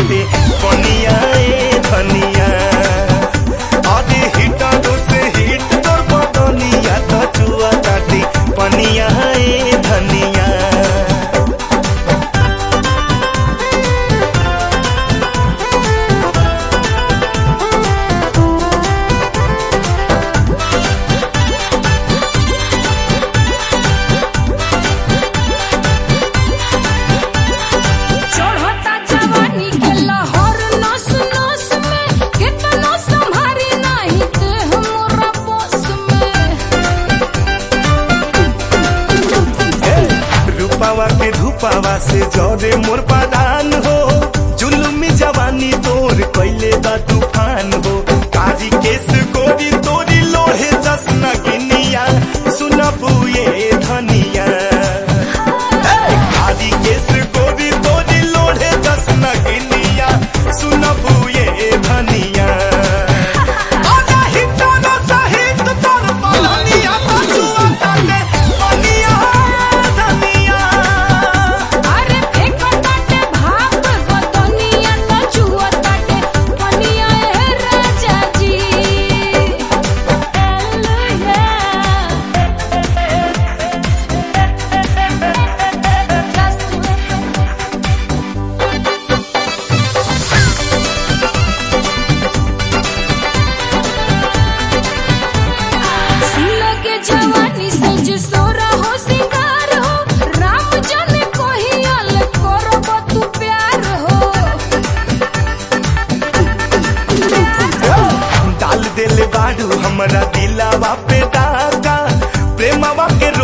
ताटे पनिया ए धनिया अरे हिटर से हिट तोर बदनिया तो चुआ ताटे पनिया ए धनिया। के धूपावा से जरे मोर पादान हो जुलुमी जवानी तोर कैले बा तूफान हो काजी केस गोरी तोरी लोहे जसना गिनिया सुनबू ये धनिया काजी केस गोरी तोरी लोहे जसना गिनिया सुनबू ये धनिया। हमरा दिलावा पे दागा प्रेमवा के